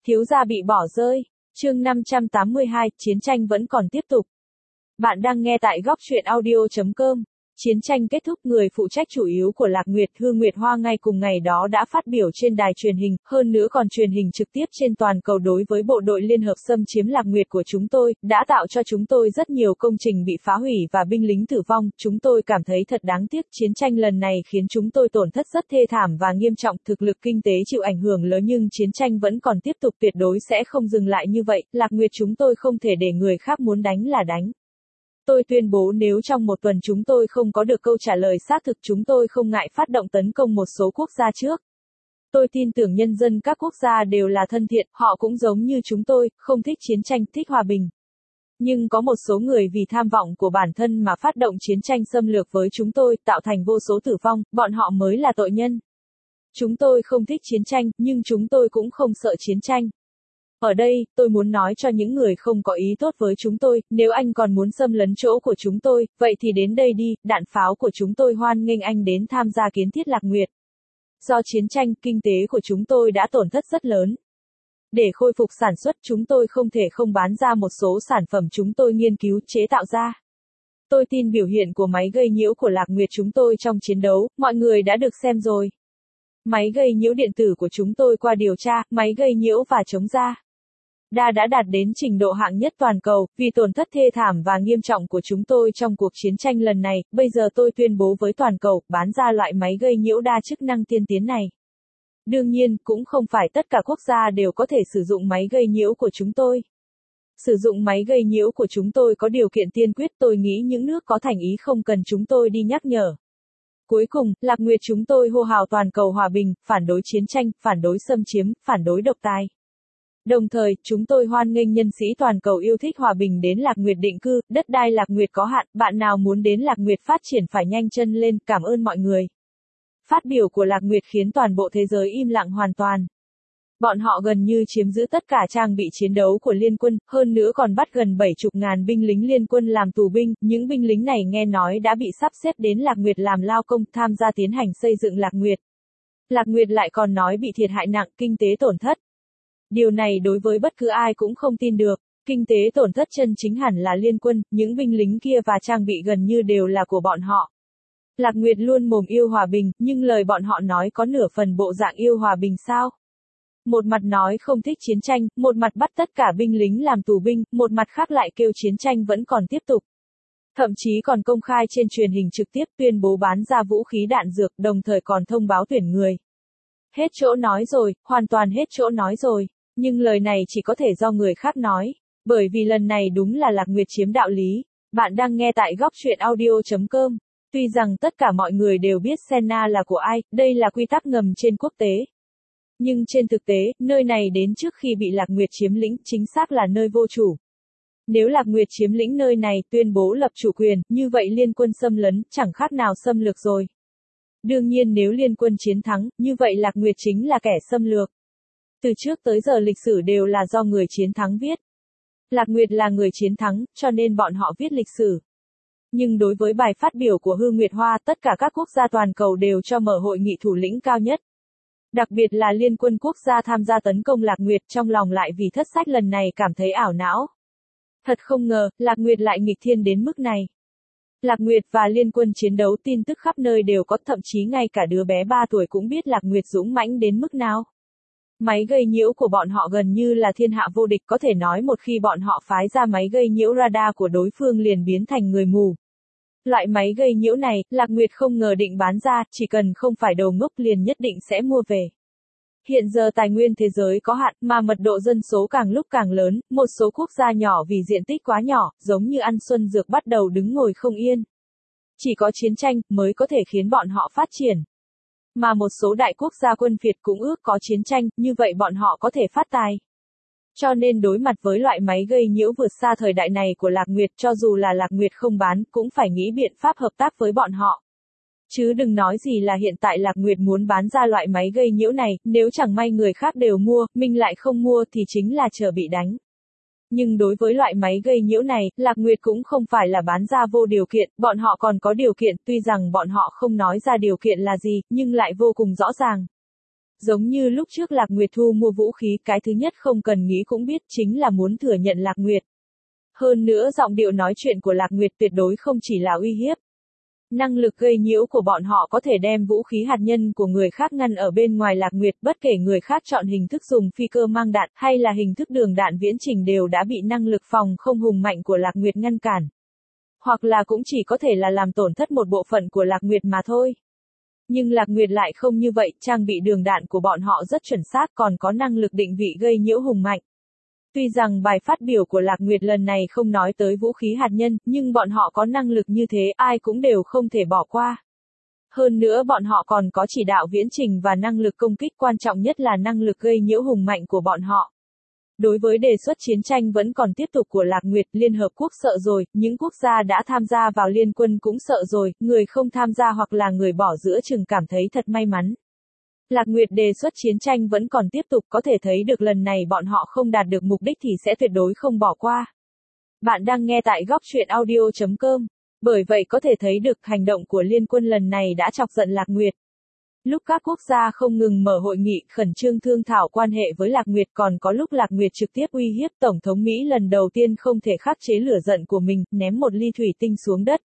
Thiếu gia bị bỏ rơi. Chương 582, chiến tranh vẫn còn tiếp tục. Bạn đang nghe tại góc truyện audio.com. Chiến tranh kết thúc, người phụ trách chủ yếu của Lạc Nguyệt, Hương Nguyệt Hoa ngay cùng ngày đó đã phát biểu trên đài truyền hình, hơn nữa còn truyền hình trực tiếp trên toàn cầu đối với bộ đội liên hợp xâm chiếm Lạc Nguyệt của chúng tôi, đã tạo cho chúng tôi rất nhiều công trình bị phá hủy và binh lính tử vong, chúng tôi cảm thấy thật đáng tiếc, chiến tranh lần này khiến chúng tôi tổn thất rất thê thảm và nghiêm trọng, thực lực kinh tế chịu ảnh hưởng lớn nhưng chiến tranh vẫn còn tiếp tục, tuyệt đối sẽ không dừng lại như vậy, Lạc Nguyệt chúng tôi không thể để người khác muốn đánh là đánh. Tôi tuyên bố nếu trong một tuần chúng tôi không có được câu trả lời xác thực chúng tôi không ngại phát động tấn công một số quốc gia trước. Tôi tin tưởng nhân dân các quốc gia đều là thân thiện, họ cũng giống như chúng tôi, không thích chiến tranh, thích hòa bình. Nhưng có một số người vì tham vọng của bản thân mà phát động chiến tranh xâm lược với chúng tôi, tạo thành vô số tử vong, bọn họ mới là tội nhân. Chúng tôi không thích chiến tranh, nhưng chúng tôi cũng không sợ chiến tranh. Ở đây, tôi muốn nói cho những người không có ý tốt với chúng tôi, nếu anh còn muốn xâm lấn chỗ của chúng tôi, vậy thì đến đây đi, đạn pháo của chúng tôi hoan nghênh anh đến tham gia kiến thiết Lạc Nguyệt. Do chiến tranh, kinh tế của chúng tôi đã tổn thất rất lớn. Để khôi phục sản xuất, chúng tôi không thể không bán ra một số sản phẩm chúng tôi nghiên cứu, chế tạo ra. Tôi tin biểu hiện của máy gây nhiễu của Lạc Nguyệt chúng tôi trong chiến đấu, mọi người đã được xem rồi. Máy gây nhiễu điện tử của chúng tôi qua điều tra, máy gây nhiễu và chống ra. Đã đạt đến trình độ hạng nhất toàn cầu, vì tổn thất thê thảm và nghiêm trọng của chúng tôi trong cuộc chiến tranh lần này, bây giờ tôi tuyên bố với toàn cầu, bán ra loại máy gây nhiễu đa chức năng tiên tiến này. Đương nhiên, cũng không phải tất cả quốc gia đều có thể sử dụng máy gây nhiễu của chúng tôi. Sử dụng máy gây nhiễu của chúng tôi có điều kiện tiên quyết, tôi nghĩ những nước có thành ý không cần chúng tôi đi nhắc nhở. Cuối cùng, Lạc Nguyệt chúng tôi hô hào toàn cầu hòa bình, phản đối chiến tranh, phản đối xâm chiếm, phản đối độc tài. Đồng thời, chúng tôi hoan nghênh nhân sĩ toàn cầu yêu thích hòa bình đến Lạc Nguyệt định cư, đất đai Lạc Nguyệt có hạn, bạn nào muốn đến Lạc Nguyệt phát triển phải nhanh chân lên, cảm ơn mọi người. Phát biểu của Lạc Nguyệt khiến toàn bộ thế giới im lặng hoàn toàn. Bọn họ gần như chiếm giữ tất cả trang bị chiến đấu của liên quân, hơn nữa còn bắt gần 70.000 binh lính liên quân làm tù binh, những binh lính này nghe nói đã bị sắp xếp đến Lạc Nguyệt làm lao công, tham gia tiến hành xây dựng Lạc Nguyệt. Lạc Nguyệt lại còn nói bị thiệt hại nặng, kinh tế tổn thất. Điều này đối với bất cứ ai cũng không tin được, kinh tế tổn thất chân chính hẳn là liên quân, những binh lính kia và trang bị gần như đều là của bọn họ. Lạc Nguyệt luôn mồm yêu hòa bình, nhưng lời bọn họ nói có nửa phần bộ dạng yêu hòa bình sao? Một mặt nói không thích chiến tranh, một mặt bắt tất cả binh lính làm tù binh, một mặt khác lại kêu chiến tranh vẫn còn tiếp tục. Thậm chí còn công khai trên truyền hình trực tiếp tuyên bố bán ra vũ khí đạn dược, đồng thời còn thông báo tuyển người. Hết chỗ nói rồi, hoàn toàn hết chỗ nói rồi. Nhưng lời này chỉ có thể do người khác nói, bởi vì lần này đúng là Lạc Nguyệt chiếm đạo lý. Bạn đang nghe tại góc truyện audio.com. Tuy rằng tất cả mọi người đều biết Senna là của ai, đây là quy tắc ngầm trên quốc tế. Nhưng trên thực tế, nơi này đến trước khi bị Lạc Nguyệt chiếm lĩnh, chính xác là nơi vô chủ. Nếu Lạc Nguyệt chiếm lĩnh nơi này, tuyên bố lập chủ quyền, như vậy liên quân xâm lấn, chẳng khác nào xâm lược rồi. Đương nhiên nếu liên quân chiến thắng, như vậy Lạc Nguyệt chính là kẻ xâm lược. Từ trước tới giờ lịch sử đều là do người chiến thắng viết. Lạc Nguyệt là người chiến thắng, cho nên bọn họ viết lịch sử. Nhưng đối với bài phát biểu của Hương Nguyệt Hoa, tất cả các quốc gia toàn cầu đều cho mở hội nghị thủ lĩnh cao nhất. Đặc biệt là liên quân quốc gia tham gia tấn công Lạc Nguyệt, trong lòng lại vì thất sách lần này cảm thấy ảo não. Thật không ngờ, Lạc Nguyệt lại nghịch thiên đến mức này. Lạc Nguyệt và liên quân chiến đấu, tin tức khắp nơi đều có, thậm chí ngay cả đứa bé 3 tuổi cũng biết Lạc Nguyệt dũng mãnh đến mức nào. Máy gây nhiễu của bọn họ gần như là thiên hạ vô địch, có thể nói một khi bọn họ phái ra máy gây nhiễu radar của đối phương liền biến thành người mù. Loại máy gây nhiễu này, Lạc Nguyệt không ngờ định bán ra, chỉ cần không phải đầu ngốc liền nhất định sẽ mua về. Hiện giờ tài nguyên thế giới có hạn, mà mật độ dân số càng lúc càng lớn, một số quốc gia nhỏ vì diện tích quá nhỏ, giống như ăn xuân dược bắt đầu đứng ngồi không yên. Chỉ có chiến tranh mới có thể khiến bọn họ phát triển. Mà một số đại quốc gia quân phiệt cũng ước có chiến tranh, như vậy bọn họ có thể phát tài. Cho nên đối mặt với loại máy gây nhiễu vượt xa thời đại này của Lạc Nguyệt, cho dù là Lạc Nguyệt không bán, cũng phải nghĩ biện pháp hợp tác với bọn họ. Chứ đừng nói gì là hiện tại Lạc Nguyệt muốn bán ra loại máy gây nhiễu này, nếu chẳng may người khác đều mua, mình lại không mua thì chính là chờ bị đánh. Nhưng đối với loại máy gây nhiễu này, Lạc Nguyệt cũng không phải là bán ra vô điều kiện, bọn họ còn có điều kiện, tuy rằng bọn họ không nói ra điều kiện là gì, nhưng lại vô cùng rõ ràng. Giống như lúc trước Lạc Nguyệt thu mua vũ khí, cái thứ nhất không cần nghĩ cũng biết chính là muốn thừa nhận Lạc Nguyệt. Hơn nữa giọng điệu nói chuyện của Lạc Nguyệt tuyệt đối không chỉ là uy hiếp. Năng lực gây nhiễu của bọn họ có thể đem vũ khí hạt nhân của người khác ngăn ở bên ngoài Lạc Nguyệt, bất kể người khác chọn hình thức dùng phi cơ mang đạn hay là hình thức đường đạn viễn trình đều đã bị năng lực phòng không hùng mạnh của Lạc Nguyệt ngăn cản. Hoặc là cũng chỉ có thể là làm tổn thất một bộ phận của Lạc Nguyệt mà thôi. Nhưng Lạc Nguyệt lại không như vậy, trang bị đường đạn của bọn họ rất chuẩn xác, còn có năng lực định vị gây nhiễu hùng mạnh. Tuy rằng bài phát biểu của Lạc Nguyệt lần này không nói tới vũ khí hạt nhân, nhưng bọn họ có năng lực như thế, ai cũng đều không thể bỏ qua. Hơn nữa bọn họ còn có chỉ đạo viễn trình và năng lực công kích, quan trọng nhất là năng lực gây nhiễu hùng mạnh của bọn họ. Đối với đề xuất chiến tranh vẫn còn tiếp tục của Lạc Nguyệt, Liên Hợp Quốc sợ rồi, những quốc gia đã tham gia vào liên quân cũng sợ rồi, người không tham gia hoặc là người bỏ giữa chừng cảm thấy thật may mắn. Lạc Nguyệt đề xuất chiến tranh vẫn còn tiếp tục, có thể thấy được lần này bọn họ không đạt được mục đích thì sẽ tuyệt đối không bỏ qua. Bạn đang nghe tại góc truyện audio.com. Bởi vậy có thể thấy được hành động của liên quân lần này đã chọc giận Lạc Nguyệt. Lúc các quốc gia không ngừng mở hội nghị khẩn trương thương thảo quan hệ với Lạc Nguyệt, còn có lúc Lạc Nguyệt trực tiếp uy hiếp Tổng thống Mỹ lần đầu tiên không thể khắc chế lửa giận của mình, ném một ly thủy tinh xuống đất.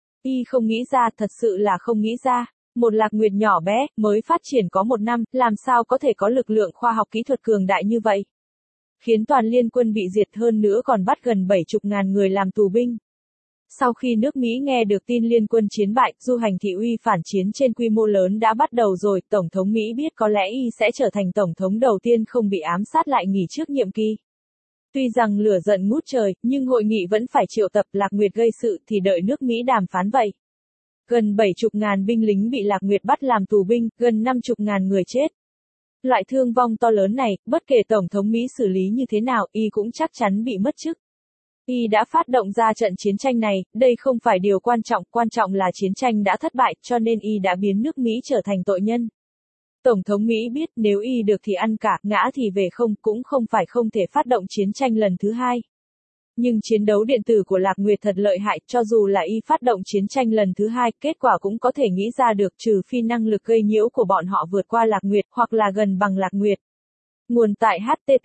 Y không nghĩ ra, thật sự là không nghĩ ra. Một Lạc Nguyệt nhỏ bé, mới phát triển có 1 năm, làm sao có thể có lực lượng khoa học kỹ thuật cường đại như vậy. Khiến toàn liên quân bị diệt, hơn nữa còn bắt gần 70.000 người làm tù binh. Sau khi nước Mỹ nghe được tin liên quân chiến bại, du hành thị uy phản chiến trên quy mô lớn đã bắt đầu rồi, Tổng thống Mỹ biết có lẽ y sẽ trở thành Tổng thống đầu tiên không bị ám sát lại nghỉ trước nhiệm kỳ. Tuy rằng lửa giận ngút trời, nhưng hội nghị vẫn phải triệu tập. Lạc Nguyệt gây sự thì đợi nước Mỹ đàm phán vậy. Gần 70.000 binh lính bị Lạc Nguyệt bắt làm tù binh, gần 50.000 người chết. Loại thương vong to lớn này, bất kể Tổng thống Mỹ xử lý như thế nào, y cũng chắc chắn bị mất chức. Y đã phát động ra trận chiến tranh này, đây không phải điều quan trọng là chiến tranh đã thất bại, cho nên y đã biến nước Mỹ trở thành tội nhân. Tổng thống Mỹ biết nếu y được thì ăn cả, ngã thì về không, cũng không phải không thể phát động chiến tranh lần thứ hai. Nhưng chiến đấu điện tử của Lạc Nguyệt thật lợi hại, cho dù là y phát động chiến tranh lần thứ hai, kết quả cũng có thể nghĩ ra được, trừ phi năng lực gây nhiễu của bọn họ vượt qua Lạc Nguyệt, hoặc là gần bằng Lạc Nguyệt. Nguồn tại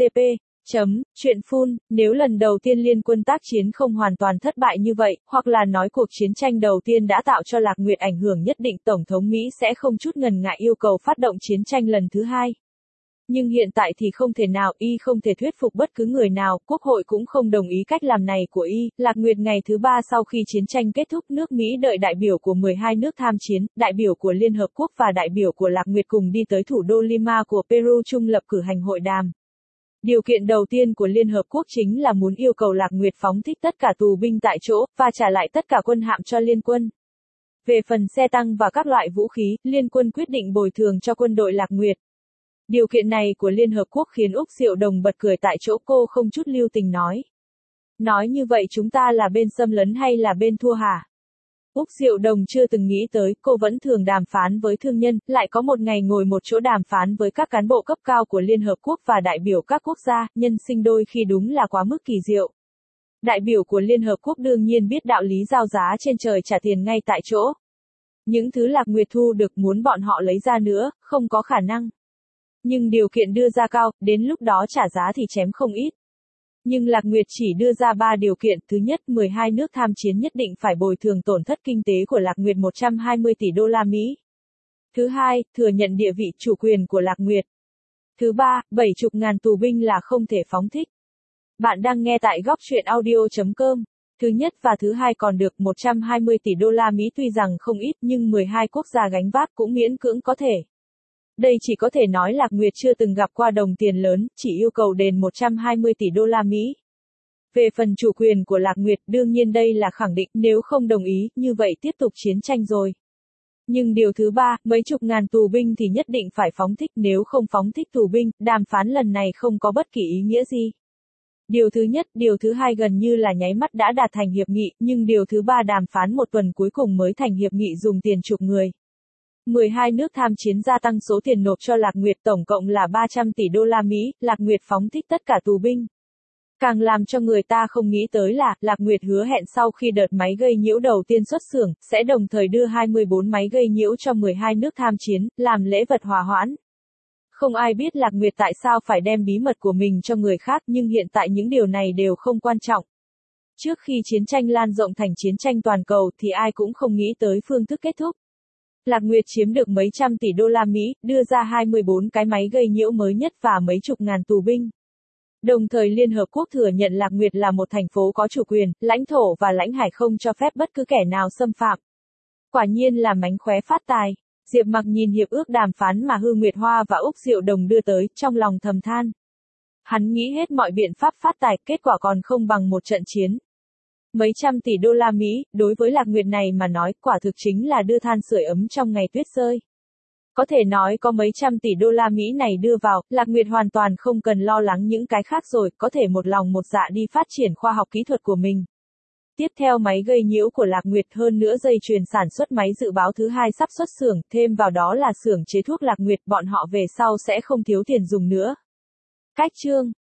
http://truyện.phun, nếu lần đầu tiên liên quân tác chiến không hoàn toàn thất bại như vậy, hoặc là nói cuộc chiến tranh đầu tiên đã tạo cho Lạc Nguyệt ảnh hưởng nhất định, Tổng thống Mỹ sẽ không chút ngần ngại yêu cầu phát động chiến tranh lần thứ hai. Nhưng hiện tại thì không thể nào, y không thể thuyết phục bất cứ người nào, quốc hội cũng không đồng ý cách làm này của y. Lạc Nguyệt ngày thứ 3 sau khi chiến tranh kết thúc, nước Mỹ đợi đại biểu của 12 nước tham chiến, đại biểu của Liên Hợp Quốc và đại biểu của Lạc Nguyệt cùng đi tới thủ đô Lima của Peru trung lập cử hành hội đàm. Điều kiện đầu tiên của Liên Hợp Quốc chính là muốn yêu cầu Lạc Nguyệt phóng thích tất cả tù binh tại chỗ, và trả lại tất cả quân hạm cho liên quân. Về phần xe tăng và các loại vũ khí, liên quân quyết định bồi thường cho quân đội Lạc Nguyệt. Điều kiện này của Liên Hợp Quốc khiến Úc Diệu Đồng bật cười tại chỗ, cô không chút lưu tình nói. Nói như vậy chúng ta là bên xâm lấn hay là bên thua hả? Úc Diệu Đồng chưa từng nghĩ tới, cô vẫn thường đàm phán với thương nhân, lại có một ngày ngồi một chỗ đàm phán với các cán bộ cấp cao của Liên Hợp Quốc và đại biểu các quốc gia, nhân sinh đôi khi đúng là quá mức kỳ diệu. Đại biểu của Liên Hợp Quốc đương nhiên biết đạo lý giao giá trên trời trả tiền ngay tại chỗ. Những thứ Lạc Nguyệt thu được muốn bọn họ lấy ra nữa, không có khả năng. Nhưng điều kiện đưa ra cao, đến lúc đó trả giá thì chém không ít. Nhưng Lạc Nguyệt chỉ đưa ra 3 điều kiện, thứ nhất, 12 nước tham chiến nhất định phải bồi thường tổn thất kinh tế của Lạc Nguyệt 120 tỷ đô la Mỹ. Thứ hai, thừa nhận địa vị chủ quyền của Lạc Nguyệt. Thứ ba, 70.000 tù binh là không thể phóng thích. Bạn đang nghe tại góc truyện audio.com. Thứ nhất và thứ hai còn được 120 tỷ đô la Mỹ tuy rằng không ít nhưng 12 quốc gia gánh vác cũng miễn cưỡng có thể. Đây chỉ có thể nói Lạc Nguyệt chưa từng gặp qua đồng tiền lớn, chỉ yêu cầu đền 120 tỷ đô la Mỹ. Về phần chủ quyền của Lạc Nguyệt, đương nhiên đây là khẳng định, nếu không đồng ý, như vậy tiếp tục chiến tranh rồi. Nhưng điều thứ ba, mấy chục ngàn tù binh thì nhất định phải phóng thích, nếu không phóng thích tù binh, đàm phán lần này không có bất kỳ ý nghĩa gì. Điều thứ nhất, điều thứ hai gần như là nháy mắt đã đạt thành hiệp nghị, nhưng điều thứ ba đàm phán một tuần cuối cùng mới thành hiệp nghị dùng tiền chuộc người. 12 nước tham chiến gia tăng số tiền nộp cho Lạc Nguyệt tổng cộng là 300 tỷ đô la Mỹ, Lạc Nguyệt phóng thích tất cả tù binh. Càng làm cho người ta không nghĩ tới là, Lạc Nguyệt hứa hẹn sau khi đợt máy gây nhiễu đầu tiên xuất xưởng, sẽ đồng thời đưa 24 máy gây nhiễu cho 12 nước tham chiến, làm lễ vật hòa hoãn. Không ai biết Lạc Nguyệt tại sao phải đem bí mật của mình cho người khác, nhưng hiện tại những điều này đều không quan trọng. Trước khi chiến tranh lan rộng thành chiến tranh toàn cầu thì ai cũng không nghĩ tới phương thức kết thúc. Lạc Nguyệt chiếm được mấy trăm tỷ đô la Mỹ, đưa ra 24 cái máy gây nhiễu mới nhất và mấy chục ngàn tù binh. Đồng thời Liên Hợp Quốc thừa nhận Lạc Nguyệt là một thành phố có chủ quyền, lãnh thổ và lãnh hải, không cho phép bất cứ kẻ nào xâm phạm. Quả nhiên là mánh khóe phát tài. Diệp Mặc nhìn hiệp ước đàm phán mà Hương Nguyệt Hoa và Úc Diệu Đồng đưa tới, trong lòng thầm than. Hắn nghĩ hết mọi biện pháp phát tài, kết quả còn không bằng một trận chiến. Mấy trăm tỷ đô la Mỹ, đối với Lạc Nguyệt này mà nói, quả thực chính là đưa than sưởi ấm trong ngày tuyết rơi. Có thể nói có mấy trăm tỷ đô la Mỹ này đưa vào, Lạc Nguyệt hoàn toàn không cần lo lắng những cái khác rồi, có thể một lòng một dạ đi phát triển khoa học kỹ thuật của mình. Tiếp theo máy gây nhiễu của Lạc Nguyệt, hơn nữa dây chuyền sản xuất máy dự báo thứ hai sắp xuất xưởng, thêm vào đó là xưởng chế thuốc Lạc Nguyệt, bọn họ về sau sẽ không thiếu tiền dùng nữa. Cách chương